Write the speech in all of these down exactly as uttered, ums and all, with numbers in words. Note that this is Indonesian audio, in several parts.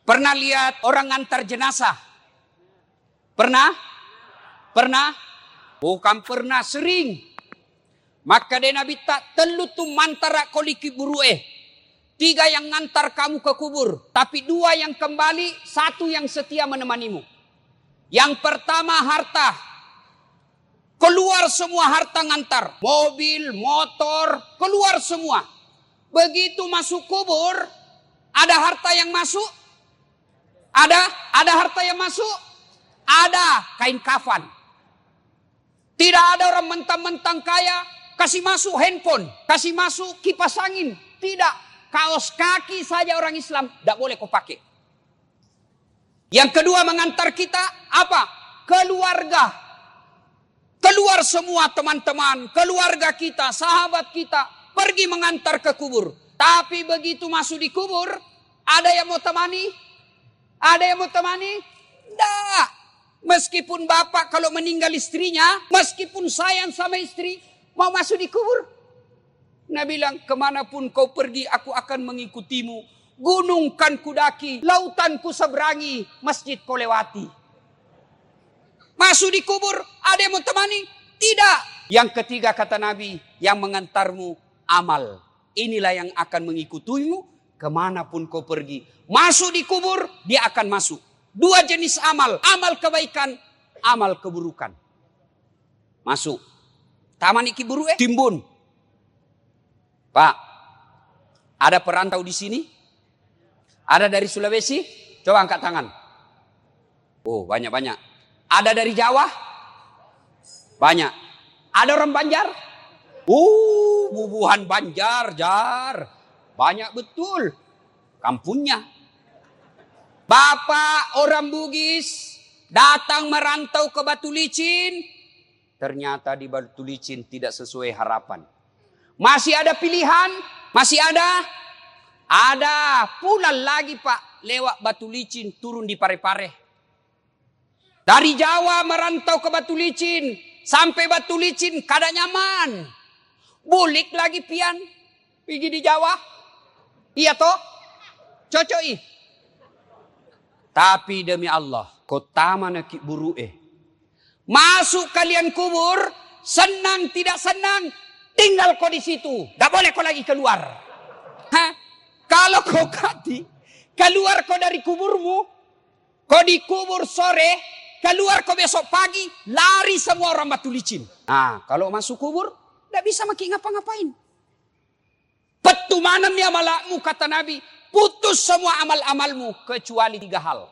Pernah lihat orang ngantar jenazah? Pernah? Pernah? Bukan pernah, sering. Maka dia Nabi tak telu tu mantara koliki burue. Tiga yang ngantar kamu ke kubur. Tapi dua yang kembali, satu yang setia menemanimu. Yang pertama harta. Keluar semua harta ngantar. Mobil, motor, keluar semua. Begitu masuk kubur, ada harta yang masuk? Ada? Ada harta yang masuk? Ada kain kafan. Tidak ada orang mentang-mentang kaya, kasih masuk handphone, kasih masuk kipas angin. Tidak, kaos kaki saja orang Islam tidak boleh kau pakai. Yang kedua mengantar kita apa? Keluarga. Keluar semua teman-teman, keluarga kita, sahabat kita, pergi mengantar ke kubur. Tapi begitu masuk di kubur, ada yang mau temani? Ada yang mau temani? Tidak. Meskipun bapak kalau meninggal istrinya, meskipun sayang sama istri, mau masuk di kubur. Nabi bilang, kemanapun kau pergi, aku akan mengikutimu. Gunung kan kudaki, lautan ku seberangi, masjid kau lewati. Masuk di kubur, ada yang mau temani? Tidak. Yang ketiga kata Nabi, yang mengantarmu amal. Inilah yang akan mengikutimu kemanapun kau pergi. Masuk di kubur, dia akan masuk. Dua jenis amal. Amal kebaikan, amal keburukan. Masuk. Taman iki buru eh timbun. Pak, ada perantau di sini? Ada dari Sulawesi? Coba angkat tangan. Oh, banyak-banyak. Ada dari Jawa? Banyak. Ada orang Banjar? Uh, bubuhan Banjar, Jar. Banyak betul. Kampungnya. Bapak orang Bugis datang merantau ke Batu Licin. Ternyata di Batu Licin tidak sesuai harapan. Masih ada pilihan? Masih ada? Ada. Pulang lagi Pak. Lewat Batu Licin turun di Parepare. Dari Jawa merantau ke Batu Licin. Sampai Batu Licin kada nyaman. Bulik lagi pian. Pergi di Jawa. Iya toh? Cocok. Tapi demi Allah, kota mana ki buru eh. Masuk kalian kubur, senang tidak senang, tinggal kau di situ. Tak boleh kau lagi keluar. Hah? Kalau kau kati, keluar kau dari kuburmu, kau dikubur sore, keluar kau besok pagi, lari semua orang Batu Licin. Nah, kalau masuk kubur, tidak bisa makin ngapa-ngapain. Petu manam ya malakmu, kata Nabi. Putus semua amal-amalmu kecuali tiga hal.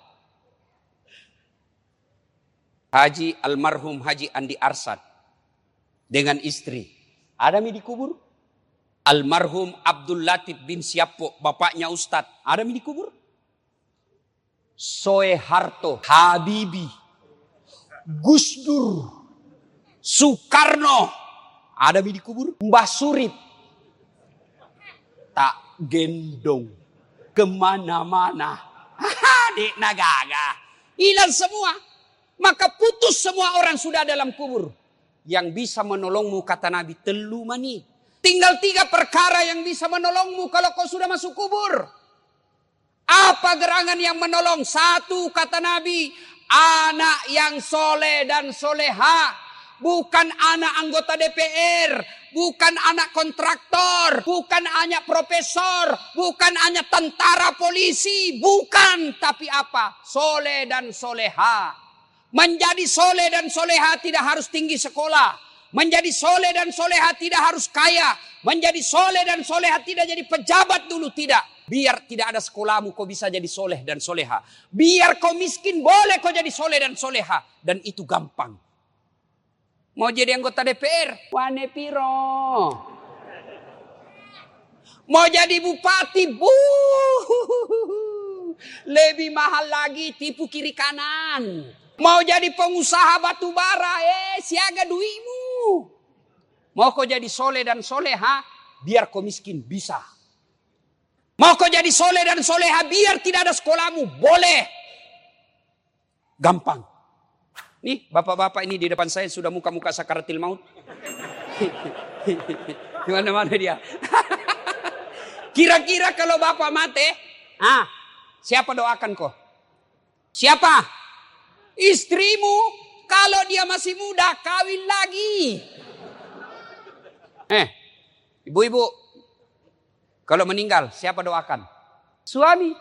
Haji almarhum Haji Andi Arsad dengan istri. Ada mi dikubur? Almarhum Abdul Latif bin Siapo, bapaknya Ustadz. Ada mi dikubur? Soeharto, Habibie, Gus Dur, Soekarno. Ada mi dikubur? Mbah Surip. Tak gendong. Kemana-mana. Dek nagaga. Hilang semua. Maka putus semua orang sudah dalam kubur. Yang bisa menolongmu kata Nabi telu mani. Tinggal tiga perkara yang bisa menolongmu kalau kau sudah masuk kubur. Apa gerangan yang menolong? Satu kata Nabi. Anak yang soleh dan soleha. Bukan anak anggota D P R. Bukan anak kontraktor, bukan anak profesor, bukan anak tentara polisi, bukan. Tapi apa? Soleh dan soleha. Menjadi soleh dan soleha tidak harus tinggi sekolah. Menjadi soleh dan soleha tidak harus kaya. Menjadi soleh dan soleha tidak jadi pejabat dulu, tidak. Biar tidak ada sekolahmu kau bisa jadi soleh dan soleha. Biar kau miskin boleh kau jadi soleh dan soleha. Dan itu gampang. Mau jadi anggota D P R? Wane piro. Mau jadi bupati? Buh. Lebih mahal lagi, tipu kiri kanan. Mau jadi pengusaha batu bara? Eh, siaga duitmu. Mau kau jadi soleh dan soleha? Biar kau miskin, bisa. Mau kau jadi soleh dan soleha? Biar tidak ada sekolahmu? Boleh. Gampang. Nih, bapak-bapak ini di depan saya sudah muka-muka sakaratil maut. Di mana-mana dia. Kira-kira kalau bapak mati, ah, Siapa doakan kau? Siapa? Istrimu. Kalau dia masih muda, kawin lagi. Eh, ibu-ibu. Kalau meninggal, siapa doakan? Suami.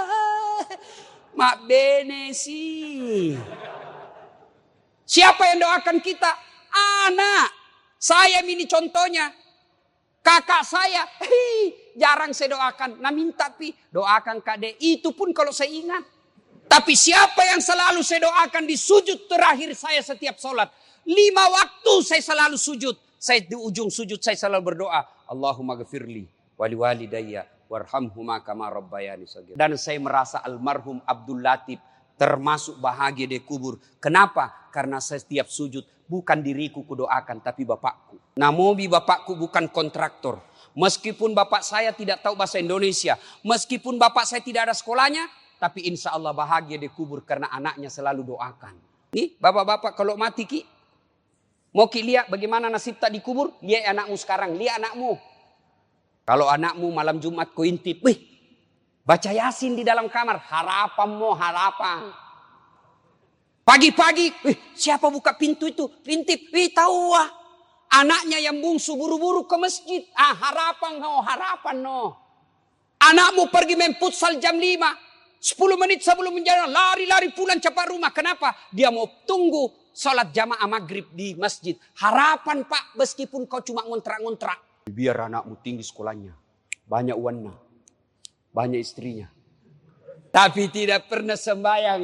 Mak bene sih. Siapa yang doakan kita? Anak. Saya ini contohnya. Kakak saya. Hei, jarang saya doakan. Nah minta pi. Doakan Kak De. Itu pun kalau saya ingat. Tapi siapa yang selalu saya doakan di sujud terakhir saya setiap sholat. Lima waktu saya selalu sujud. Saya di ujung sujud saya selalu berdoa. Allahumma gfirli wali walidayya warhamhuma kama rabbayani shaghira. Dan saya merasa almarhum Abdul Latif termasuk bahagia di kubur. Kenapa? Karena saya setiap sujud bukan diriku kudoakan tapi bapakku. Namobi bapakku bukan kontraktor. Meskipun bapak saya tidak tahu bahasa Indonesia. Meskipun bapak saya tidak ada sekolahnya. Tapi insya Allah bahagia di kubur karena anaknya selalu doakan. Nih bapak-bapak kalau mati ki. Mau ki lihat bagaimana nasib tak dikubur. Lihat anakmu sekarang. Lihat anakmu. Kalau anakmu malam Jumat kau intip. Wih, baca Yasin di dalam kamar. Harapan mau harapan. Pagi-pagi. Wih, siapa buka pintu itu? Intip. Wih, tahu ah. Anaknya yang bungsu buru-buru ke masjid. Ah, harapan no, harapan no. Anakmu pergi main futsal jam lima. Sepuluh menit sebelum menjalan. Lari-lari pulang cepat rumah. Kenapa? Dia mau tunggu sholat jamaah maghrib di masjid. Harapan pak. Meskipun kau cuma ngontrak-ngontrak. Biar anakmu tinggi sekolahnya. Banyak uangnya. Banyak istrinya. Tapi tidak pernah sembahyang.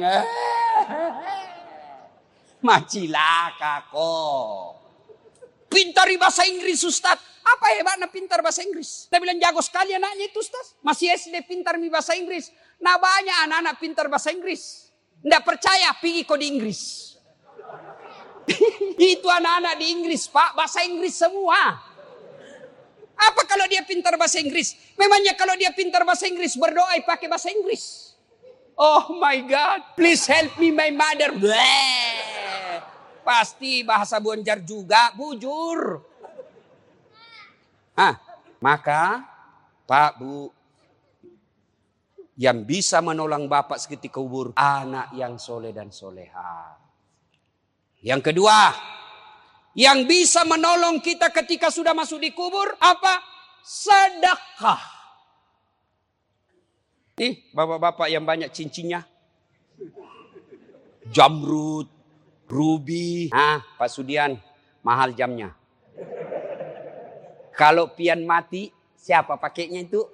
Macilaka kok. Pintar bahasa Inggris Ustaz. Apa hebatnya pintar bahasa Inggris? Kita bilang jago sekali anaknya itu Ustaz. Masih S D pintar bahasa Inggris. Nah banyak anak-anak pintar bahasa Inggris. Nggak percaya pergi kok di Inggris. Itu anak-anak di Inggris pak. Bahasa Inggris semua. Apa kalau dia pintar bahasa Inggris? Memangnya kalau dia pintar bahasa Inggris berdoa pakai bahasa Inggris. Oh my God. Please help me my mother. Bleh. Pasti bahasa Bonjar juga. Bujur. Ah, maka Pak Bu. Yang bisa menolong bapak seketika kubur. Anak yang soleh dan soleha. Yang kedua. Yang bisa menolong kita ketika sudah masuk di kubur. Apa? Sedekah. Nih bapak-bapak yang banyak cincinnya. Jamrud. Ruby. Ah Pak Sudian. Mahal jamnya. Kalau pian mati. Siapa pakainya itu?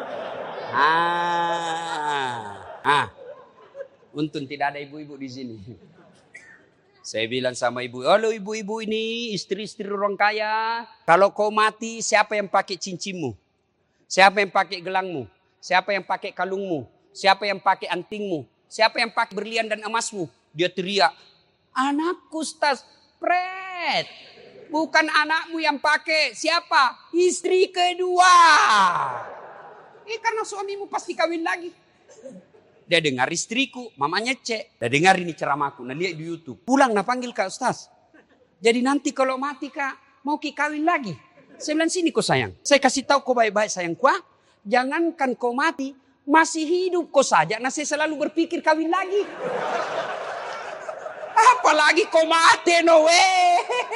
Ah, ah, untung tidak ada ibu-ibu di sini. Saya bilang sama ibu, halo ibu-ibu ini istri-istri orang kaya. Kalau kau mati, siapa yang pakai cincinmu? Siapa yang pakai gelangmu? Siapa yang pakai kalungmu? Siapa yang pakai antingmu? Siapa yang pakai berlian dan emasmu? Dia teriak, anakku Ustaz, pret. Bukan anakmu yang pakai, siapa? Istri kedua. Eh karena suamimu pasti kawin lagi. Dia dengar istriku, mamanya cek. Dia dengar ini ceramahku, nah lihat di YouTube. Pulang nah panggil Kak Ustaz. Jadi nanti kalau mati Kak, mau ki kawin lagi. Saya bilang sini kau sayang. Saya kasih tahu kau baik-baik sayangku. Jangankan kau mati, masih hidup kau saja. Nah saya selalu berpikir kawin lagi. Apalagi kau mati no way.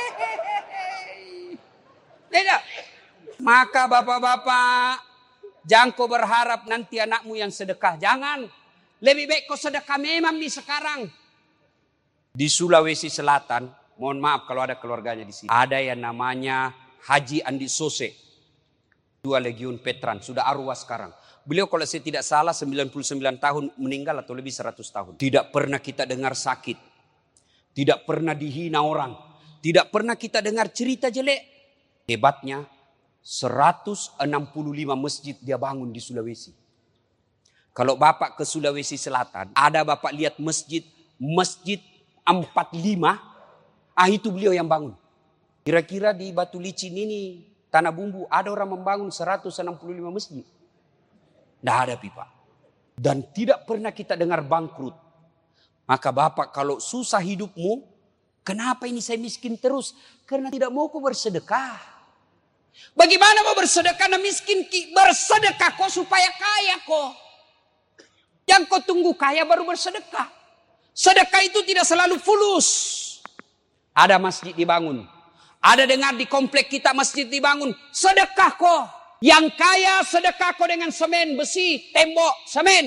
Tidak. Maka bapak-bapak. Jangan kau berharap nanti anakmu yang sedekah. Jangan. Lebih baik kau sedekah memang di sekarang. Di Sulawesi Selatan. Mohon maaf kalau ada keluarganya di sini. Ada yang namanya Haji Andi Sose. Dua Legiun Petran. Sudah arwah sekarang. Beliau kalau saya tidak salah sembilan puluh sembilan tahun meninggal atau lebih seratus tahun. Tidak pernah kita dengar sakit. Tidak pernah dihina orang. Tidak pernah kita dengar cerita jelek. Hebatnya. seratus enam puluh lima masjid dia bangun di Sulawesi. Kalau bapak ke Sulawesi Selatan, ada bapak lihat masjid, masjid empat puluh lima, ah itu beliau yang bangun. Kira-kira di Batu Licin ini, Tanah Bumbu, ada orang membangun seratus enam puluh lima masjid. Tidak ada pipa. Dan tidak pernah kita dengar bangkrut. Maka bapak kalau susah hidupmu, kenapa ini saya miskin terus? Karena tidak mau kau bersedekah. Bagaimana mau bersedekah dan miskin? Bersedekah kok supaya kaya kok. Yang kau tunggu kaya baru bersedekah. Sedekah itu tidak selalu fulus. Ada masjid dibangun. Ada dengar di komplek kita masjid dibangun. Sedekah kau. Yang kaya sedekah kau dengan semen, besi, tembok, semen.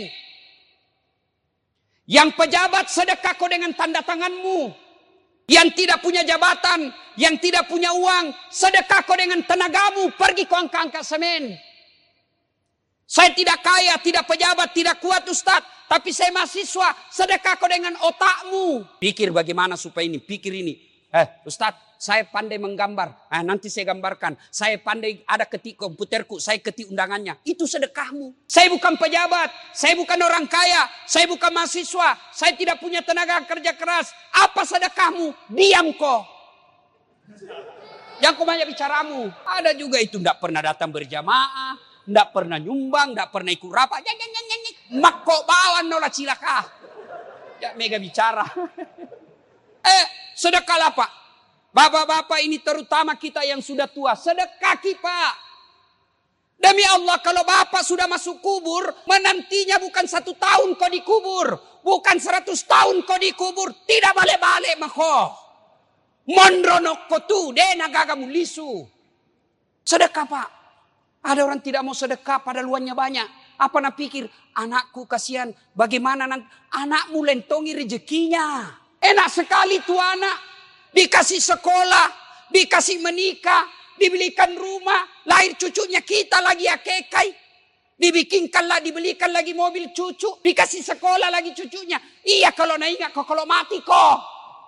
Yang pejabat sedekah kau dengan tanda tanganmu. Yang tidak punya jabatan, yang tidak punya uang, sedekah kau dengan tenagamu, pergi kau angkat-angkat semen. Saya tidak kaya, tidak pejabat, tidak kuat Ustaz, tapi saya mahasiswa, sedekah kau dengan otakmu. Pikir bagaimana supaya ini, pikir ini. Eh Ustaz, saya pandai menggambar, eh, nanti saya gambarkan. Saya pandai ada ketik komputerku, saya ketik undangannya. Itu sedekahmu. Saya bukan pejabat, saya bukan orang kaya, saya bukan mahasiswa, saya tidak punya tenaga kerja keras. Apa sedekahmu? Diam kau. Yang kau banyak bicaramu. Ada juga itu tidak pernah datang berjamaah, tidak pernah nyumbang, tidak pernah ikut rapat. Mak kau bawa nolah cilaka. Ya mega bicara. eh sedekah apa? Bapak-bapak ini terutama kita yang sudah tua. Sedekah Pak. Demi Allah kalau bapak sudah masuk kubur. Menantinya bukan satu tahun kau dikubur. Bukan seratus tahun kau dikubur. Tidak balik-balik mako. Mondronok kau tu. Dena gagamu lisu. Sedekah Pak. Ada orang tidak mau sedekah pada luannya banyak. Apa nak pikir? Anakku kasihan. Bagaimana nanti? Anakmu lentongi rezekinya. Enak sekali tu anak. Dikasih sekolah, dikasih menikah, dibelikan rumah, lahir cucunya kita lagi akekai. Dibikinkan lah, dibelikan lagi mobil cucu, dikasih sekolah lagi cucunya. Iya kalau nak ingat kok, kalau mati kok.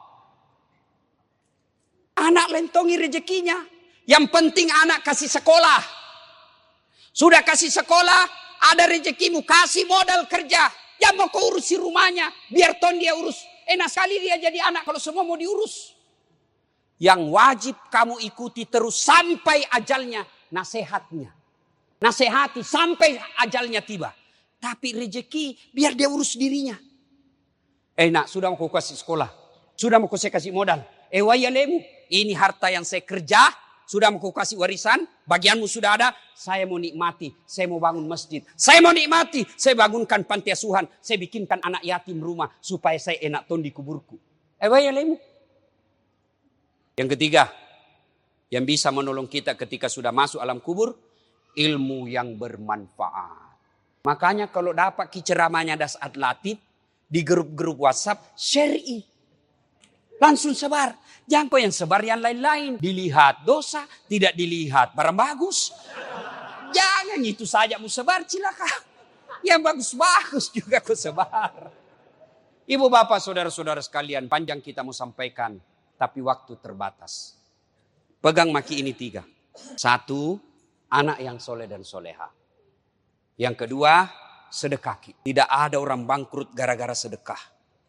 Anak lentongi rezekinya. Yang penting anak kasih sekolah. Sudah kasih sekolah, ada rezekimu, kasih modal kerja. Yang mau kau urusi rumahnya, biar ton dia urus. Enak sekali dia jadi anak kalau semua mau diurus. Yang wajib kamu ikuti terus sampai ajalnya, nasihatnya. Nasihati sampai ajalnya tiba. Tapi rezeki biar dia urus dirinya. Eh nak, sudah mau kau kasih sekolah. Sudah mau kau saya kasih modal. Eh wayalemu, ini harta yang saya kerja. Sudah mau kau kasih warisan. Bagianmu sudah ada. Saya mau nikmati. Saya mau bangun masjid. Saya mau nikmati. Saya bangunkan panti asuhan. Saya bikinkan anak yatim rumah. Supaya saya enak ton di kuburku. Eh wayalemu. Yang ketiga, yang bisa menolong kita ketika sudah masuk alam kubur, ilmu yang bermanfaat. Makanya kalau dapat ceramahnya Das Atlatif di grup-grup WhatsApp, syar'i. Langsung sebar. Jangan kau yang sebar yang lain-lain. Dilihat dosa, tidak dilihat barang bagus. Jangan itu saja mau sebar, cilaka. Yang bagus-bagus juga kau sebar. Ibu bapak saudara-saudara sekalian, panjang kita mau sampaikan. Tapi waktu terbatas. Pegang maki ini tiga. Satu, anak yang soleh dan soleha. Yang kedua, sedekah. Tidak ada orang bangkrut gara-gara sedekah.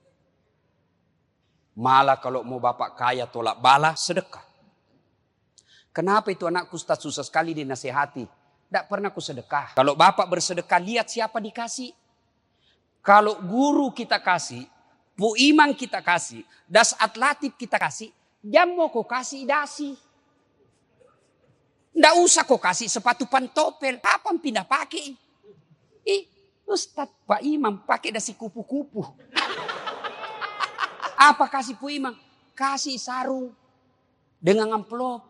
Malah kalau mau bapak kaya tolak bala, sedekah. Kenapa itu anakku Ustaz susah sekali dinasihati? Tidak pernah ku sedekah. Kalau bapak bersedekah, lihat siapa dikasih. Kalau guru kita kasih, Bu Imam kita kasih, Das Atlatif kita kasih, jam mau kau kasih dasi. Nggak usah kau kasih sepatu pantopel, kapan pindah pakai? Ih, Ustaz Pak Imam pakai dasi kupu-kupu. Apa kasih Bu Imam? Kasih sarung dengan amplop.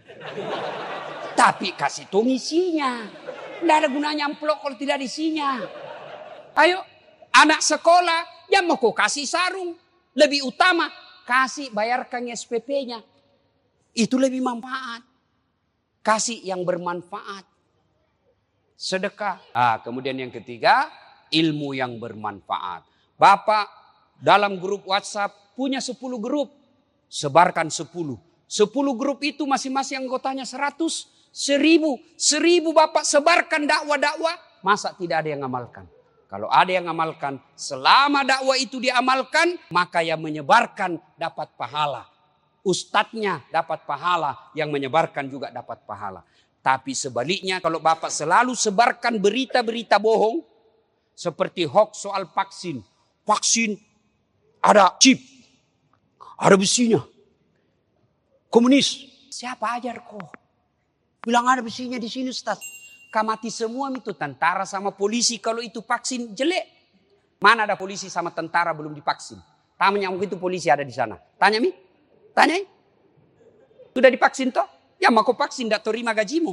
Tapi kasih tong isinya. Nggak ada gunanya amplop kalau tidak isinya. Ayo, anak sekolah. Yang mau kau kasih sarung. Lebih utama. Kasih bayarkan S P P-nya. Itu lebih manfaat. Kasih yang bermanfaat. Sedekah. Ah, kemudian yang ketiga. Ilmu yang bermanfaat. Bapak dalam grup WhatsApp punya sepuluh grup. Sebarkan sepuluh. sepuluh grup itu masing-masing anggotanya seratus. Seribu. Seribu bapak sebarkan dakwah-dakwah. Masa tidak ada yang ngamalkan? Kalau ada yang amalkan, selama dakwah itu diamalkan, maka yang menyebarkan dapat pahala. Ustadznya dapat pahala, yang menyebarkan juga dapat pahala. Tapi sebaliknya kalau bapak selalu sebarkan berita-berita bohong, seperti hoax soal vaksin. Vaksin ada chip, ada besinya. Komunis. Siapa ajar kok? Bilang ada besinya di sini Ustaz. Kamati semua itu tentara sama polisi kalau itu vaksin jelek. Mana ada polisi sama tentara belum divaksin? Tanya mungkin itu polisi ada di sana. Tanya mi, tanya. Sudah divaksin toh? Ya mau vaksin tidak terima gajimu.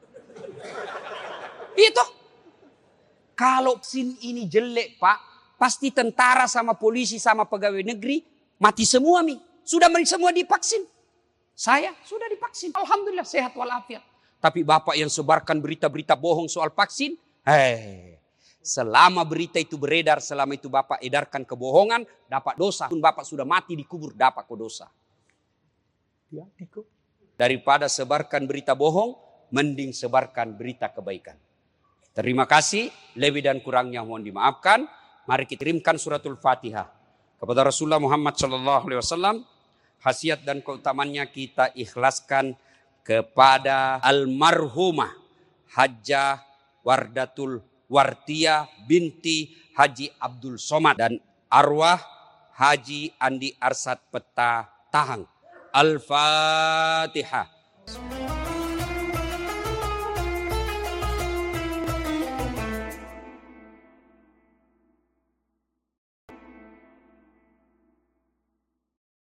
Itu. Kalau vaksin ini jelek pak, pasti tentara sama polisi sama pegawai negeri mati semua mi. Sudah semua divaksin. Saya sudah divaksin. Alhamdulillah sehat walafiat. Tapi bapak yang sebarkan berita-berita bohong soal vaksin, hei, selama berita itu beredar, selama itu bapak edarkan kebohongan, dapat dosa. Pun bapak sudah mati dikubur, dapat kok dosa. Ya, daripada sebarkan berita bohong, mending sebarkan berita kebaikan. Terima kasih, lebih dan kurangnya mohon dimaafkan. Mari kita kirimkan suratul Fatihah kepada Rasulullah Muhammad Sallallahu Alaihi Wasallam. Khasiat dan keutamannya kita ikhlaskan kepada almarhumah Hajjah Wardatul Wartia binti Haji Abdul Somad dan arwah Haji Andi Arsad Peta Tahang. Al-Fatihah.